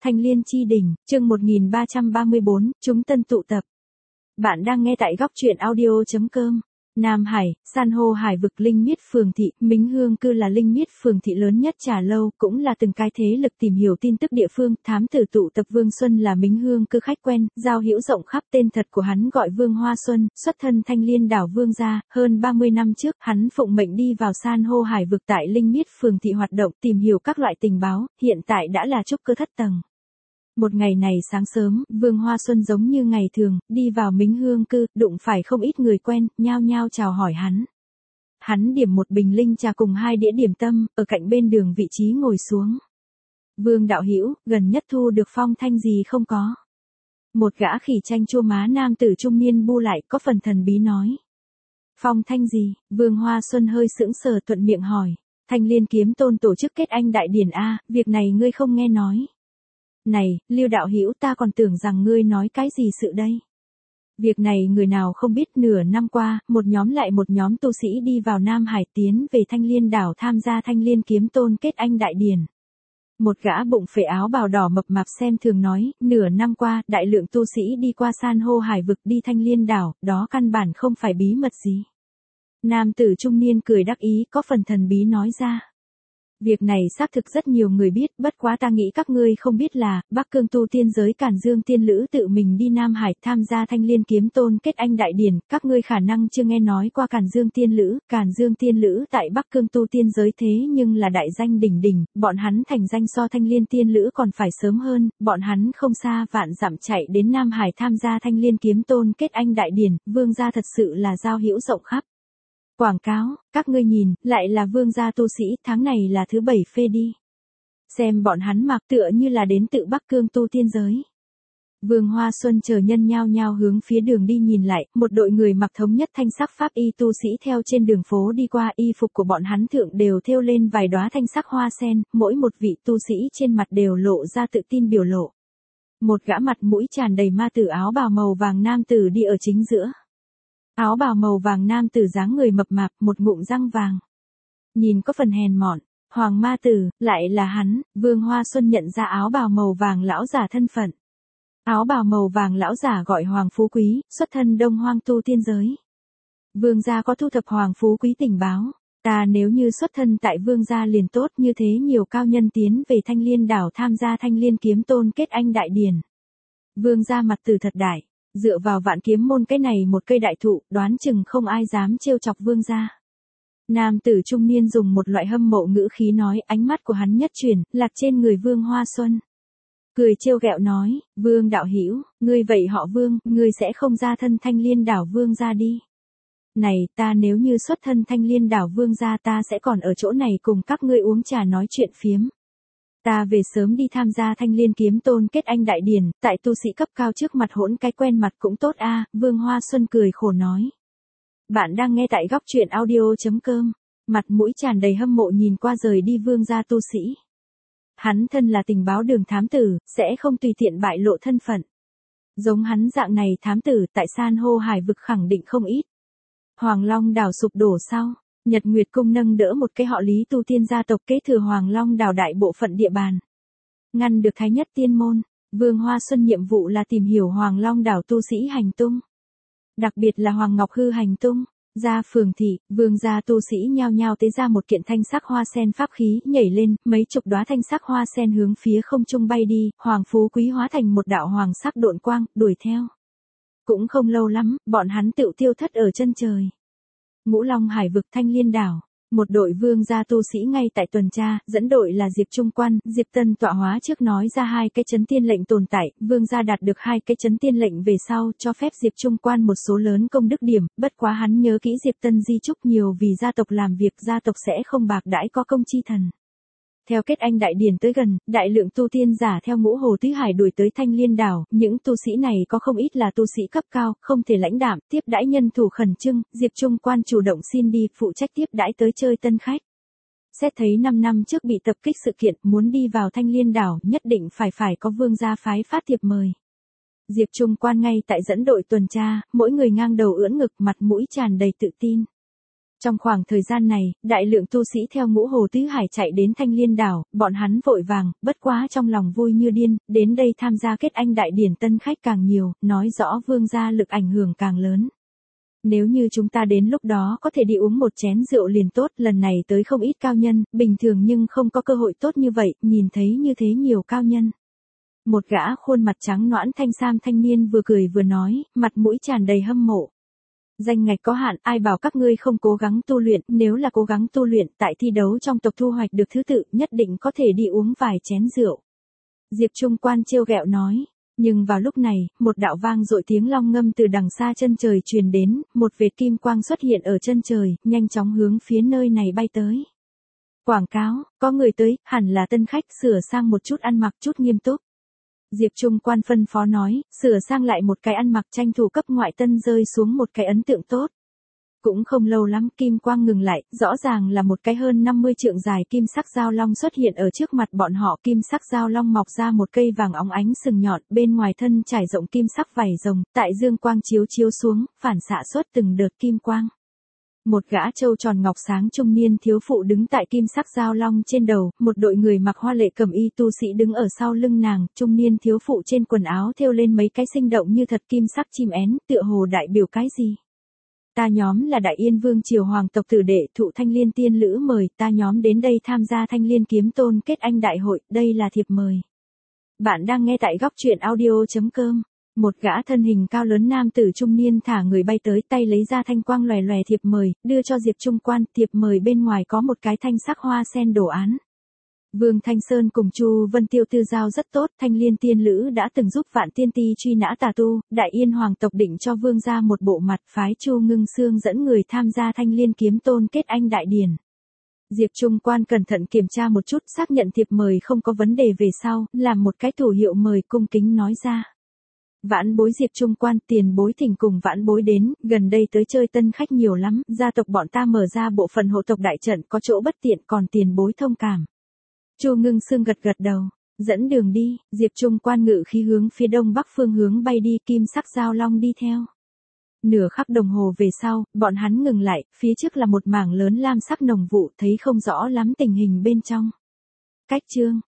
Thanh Liên Chi Đỉnh, chương 1334, chúng tân tụ tập. Bạn đang nghe tại góc truyện audio.com. Nam Hải, san hô hải vực Linh Miết Phường Thị, Mính Hương Cư là Linh Miết Phường Thị lớn nhất Trà Lâu, cũng là từng cái thế lực tìm hiểu tin tức địa phương. Thám tử tụ tập Vương Xuân là Mính Hương Cư khách quen, giao hữu rộng khắp. Tên thật của hắn gọi Vương Hoa Xuân, xuất thân Thanh Liên đảo Vương gia. Hơn 30 năm trước, hắn phụng mệnh đi vào san hô hải vực tại Linh Miết Phường Thị hoạt động, tìm hiểu các loại tình báo, hiện tại đã là trúc cơ thất tầng. Một ngày này sáng sớm, Vương Hoa Xuân giống như ngày thường, đi vào Mính Hương Cư, đụng phải không ít người quen, nhao nhao chào hỏi hắn. Hắn điểm một bình linh trà cùng 2 đĩa điểm tâm, ở cạnh bên đường vị trí ngồi xuống. Vương đạo hữu, gần nhất thu được phong thanh gì không có? Một gã khỉ chanh chua má nam tử trung niên bu lại, có phần thần bí nói. Phong thanh gì? Vương Hoa Xuân hơi sững sờ thuận miệng hỏi. Thanh Liên Kiếm Tôn tổ chức kết anh đại điển a, việc này ngươi không nghe nói. Này, Lưu đạo hữu, ta còn tưởng rằng ngươi nói cái gì sự đây. Việc này người nào không biết, nửa năm qua, một nhóm lại một nhóm tu sĩ đi vào Nam Hải tiến về Thanh Liên đảo tham gia Thanh Liên Kiếm Tôn kết anh đại điển. Một gã bụng phệ áo bào đỏ mập mạp xem thường nói, nửa năm qua, đại lượng tu sĩ đi qua san hô hải vực đi Thanh Liên đảo, đó căn bản không phải bí mật gì. Nam tử trung niên cười đắc ý, có phần thần bí nói ra. Việc này xác thực rất nhiều người biết, bất quá ta nghĩ các ngươi không biết là, Bắc Cương tu tiên giới Càn Dương tiên lữ tự mình đi Nam Hải tham gia Thanh Liên Kiếm Tôn kết anh đại điển, các ngươi khả năng chưa nghe nói qua Càn Dương tiên lữ tại Bắc Cương tu tiên giới thế nhưng là đại danh đỉnh đỉnh, bọn hắn thành danh so Thanh Liên tiên lữ còn phải sớm hơn, bọn hắn không xa vạn dặm chạy đến Nam Hải tham gia Thanh Liên Kiếm Tôn kết anh đại điển, vương gia thật sự là giao hữu rộng khắp. Quảng cáo, các ngươi nhìn, lại là vương gia tu sĩ, tháng này là thứ 7 phê đi. Xem bọn hắn mặc tựa như là đến tự Bắc Cương tu tiên giới. Vương Hoa Xuân chờ nhân nhao nhao hướng phía đường đi nhìn lại, một đội người mặc thống nhất thanh sắc pháp y tu sĩ theo trên đường phố đi qua, y phục của bọn hắn thượng đều thêu lên vài đóa thanh sắc hoa sen, mỗi một vị tu sĩ trên mặt đều lộ ra tự tin biểu lộ. Một gã mặt mũi tràn đầy ma tử áo bào màu vàng nam tử đi ở chính giữa. Áo bào màu vàng nam tử dáng người mập mạp, một ngụm răng vàng. Nhìn có phần hèn mọn, Hoàng ma tử, lại là hắn. Vương Hoa Xuân nhận ra áo bào màu vàng lão giả thân phận. Áo bào màu vàng lão giả gọi Hoàng Phú Quý, xuất thân Đông Hoang tu tiên giới. Vương gia có thu thập Hoàng Phú Quý tình báo. Ta nếu như xuất thân tại vương gia liền tốt, như thế nhiều cao nhân tiến về Thanh Liên đảo tham gia Thanh Liên Kiếm Tôn kết anh đại điển. Vương gia mặt tử thật đại. Dựa vào Vạn Kiếm môn cái này một cây đại thụ, đoán chừng không ai dám trêu chọc vương gia. Nam tử trung niên dùng một loại hâm mộ ngữ khí nói, ánh mắt của hắn nhất chuyển, lạc trên người Vương Hoa Xuân. Cười trêu ghẹo nói, Vương đạo hữu, ngươi vậy họ Vương, ngươi sẽ không ra thân Thanh Liên đảo vương gia đi. Này, ta nếu như xuất thân Thanh Liên đảo vương gia ta sẽ còn ở chỗ này cùng các ngươi uống trà nói chuyện phiếm. Ta về sớm đi tham gia Thanh Liên Kiếm Tôn kết anh đại điển, tại tu sĩ cấp cao trước mặt hỗn cái quen mặt cũng tốt a. Vương Hoa Xuân cười khổ nói. Bạn đang nghe tại góc truyện audio.com, mặt mũi tràn đầy hâm mộ nhìn qua rời đi vương gia tu sĩ. Hắn thân là tình báo đường thám tử, sẽ không tùy tiện bại lộ thân phận. Giống hắn dạng này thám tử tại san hô hải vực khẳng định không ít. Hoàng Long đảo sụp đổ sau. Nhật Nguyệt Cung nâng đỡ một cái họ Lý tu tiên gia tộc kế thừa Hoàng Long đảo đại bộ phận địa bàn. Ngăn được Thái Nhất Tiên môn, Vương Hoa Xuân nhiệm vụ là tìm hiểu Hoàng Long đảo tu sĩ hành tung. Đặc biệt là Hoàng Ngọc Hư hành tung. Ra phường thị, vương gia tu sĩ nhao nhao tế ra một kiện thanh sắc hoa sen pháp khí, nhảy lên, mấy chục đóa thanh sắc hoa sen hướng phía không trung bay đi, Hoàng Phú Quý hóa thành một đạo hoàng sắc độn quang, đuổi theo. Cũng không lâu lắm, bọn hắn tựu tiêu thất ở chân trời. Ngũ Long hải vực Thanh Liên đảo, một đội vương gia tu sĩ ngay tại tuần tra, dẫn đội là Diệp Trung Quan, Diệp Tân tọa hóa trước nói ra 2 cái chấn tiên lệnh tồn tại, vương gia đạt được 2 cái chấn tiên lệnh về sau, cho phép Diệp Trung Quan một số lớn công đức điểm, bất quá hắn nhớ kỹ Diệp Tân di chúc nhiều vì gia tộc làm việc, gia tộc sẽ không bạc đãi có công chi thần. Theo kết anh đại điển tới gần, đại lượng tu tiên giả theo Ngũ Hồ Tứ Hải đuổi tới Thanh Liên đảo, những tu sĩ này có không ít là tu sĩ cấp cao, không thể lãnh đạm, tiếp đãi nhân thủ khẩn trương, Diệp Trung Quan chủ động xin đi phụ trách tiếp đãi tới chơi tân khách. Xét thấy 5 năm trước bị tập kích sự kiện, muốn đi vào Thanh Liên đảo, nhất định phải có vương gia phái phát thiệp mời. Diệp Trung Quan ngay tại dẫn đội tuần tra, mỗi người ngang đầu ưỡn ngực, mặt mũi tràn đầy tự tin. Trong khoảng thời gian này, đại lượng tu sĩ theo Ngũ Hồ Tứ Hải chạy đến Thanh Liên đảo, bọn hắn vội vàng, bất quá trong lòng vui như điên, đến đây tham gia kết anh đại điển tân khách càng nhiều, nói rõ vương gia lực ảnh hưởng càng lớn. Nếu như chúng ta đến lúc đó có thể đi uống một chén rượu liền tốt, lần này tới không ít cao nhân, bình thường nhưng không có cơ hội tốt như vậy, nhìn thấy như thế nhiều cao nhân. Một gã khuôn mặt trắng nõn thanh sam thanh niên vừa cười vừa nói, mặt mũi tràn đầy hâm mộ. Danh ngạch có hạn, ai bảo các ngươi không cố gắng tu luyện, nếu là cố gắng tu luyện, tại thi đấu trong tộc thu hoạch được thứ tự, nhất định có thể đi uống vài chén rượu. Diệp Trung Quan trêu ghẹo nói. Nhưng vào lúc này, một đạo vang dội tiếng long ngâm từ đằng xa chân trời truyền đến, một vệt kim quang xuất hiện ở chân trời, nhanh chóng hướng phía nơi này bay tới. Quảng cáo, có người tới, hẳn là tân khách, sửa sang một chút ăn mặc chút nghiêm túc. Diệp Trung Quan phân phó nói, sửa sang lại một cái ăn mặc tranh thủ cấp ngoại tân rơi xuống một cái ấn tượng tốt. Cũng không lâu lắm, kim quang ngừng lại, rõ ràng là một cái hơn 50 trượng dài kim sắc dao long xuất hiện ở trước mặt bọn họ. Kim sắc dao long mọc ra một cây vàng óng ánh sừng nhọn, bên ngoài thân trải rộng kim sắc vảy rồng, tại dương quang chiếu chiếu xuống, phản xạ xuất từng đợt kim quang. Một gã trâu tròn ngọc sáng trung niên thiếu phụ đứng tại kim sắc dao long trên đầu, một đội người mặc hoa lệ cẩm y tu sĩ đứng ở sau lưng nàng, trung niên thiếu phụ trên quần áo thêu lên mấy cái sinh động như thật kim sắc chim én, tựa hồ đại biểu cái gì. Ta nhóm là Đại Yên Vương triều hoàng tộc tử đệ thụ Thanh Liên tiên lữ mời, ta nhóm đến đây tham gia Thanh Liên kiếm tôn kết anh đại hội, đây là thiệp mời. Bạn đang nghe tại góc truyện audio.com. Một gã thân hình cao lớn nam tử trung niên thả người bay tới, tay lấy ra thanh quang lòe lòe thiệp mời, đưa cho Diệp Trung Quan. Thiệp mời bên ngoài có một cái thanh sắc hoa sen đồ án. Vương Thanh Sơn cùng Chu Vân Tiêu tư giao rất tốt, Thanh Liên tiên lữ đã từng giúp Vạn Tiên Ti truy nã tà tu, Đại Yên hoàng tộc định cho vương gia một bộ mặt, phái Chu Ngưng Xương dẫn người tham gia Thanh Liên kiếm tôn kết anh đại điển. Diệp Trung Quan cẩn thận kiểm tra một chút, xác nhận thiệp mời không có vấn đề về sau, làm một cái thủ hiệu mời cung kính nói ra. Vãn bối Diệp Trung Quan, tiền bối thỉnh cùng vãn bối đến, gần đây tới chơi tân khách nhiều lắm, gia tộc bọn ta mở ra bộ phận hộ tộc đại trận, có chỗ bất tiện, còn tiền bối thông cảm. Chu Ngưng Xương gật gật đầu, dẫn đường đi. Diệp Trung Quan ngự khí hướng phía đông bắc phương hướng bay đi, kim sắc dao long đi theo. Nửa khắc đồng hồ về sau, bọn hắn ngừng lại, phía trước là một mảng lớn lam sắc nồng vụ, thấy không rõ lắm tình hình bên trong. Cách chương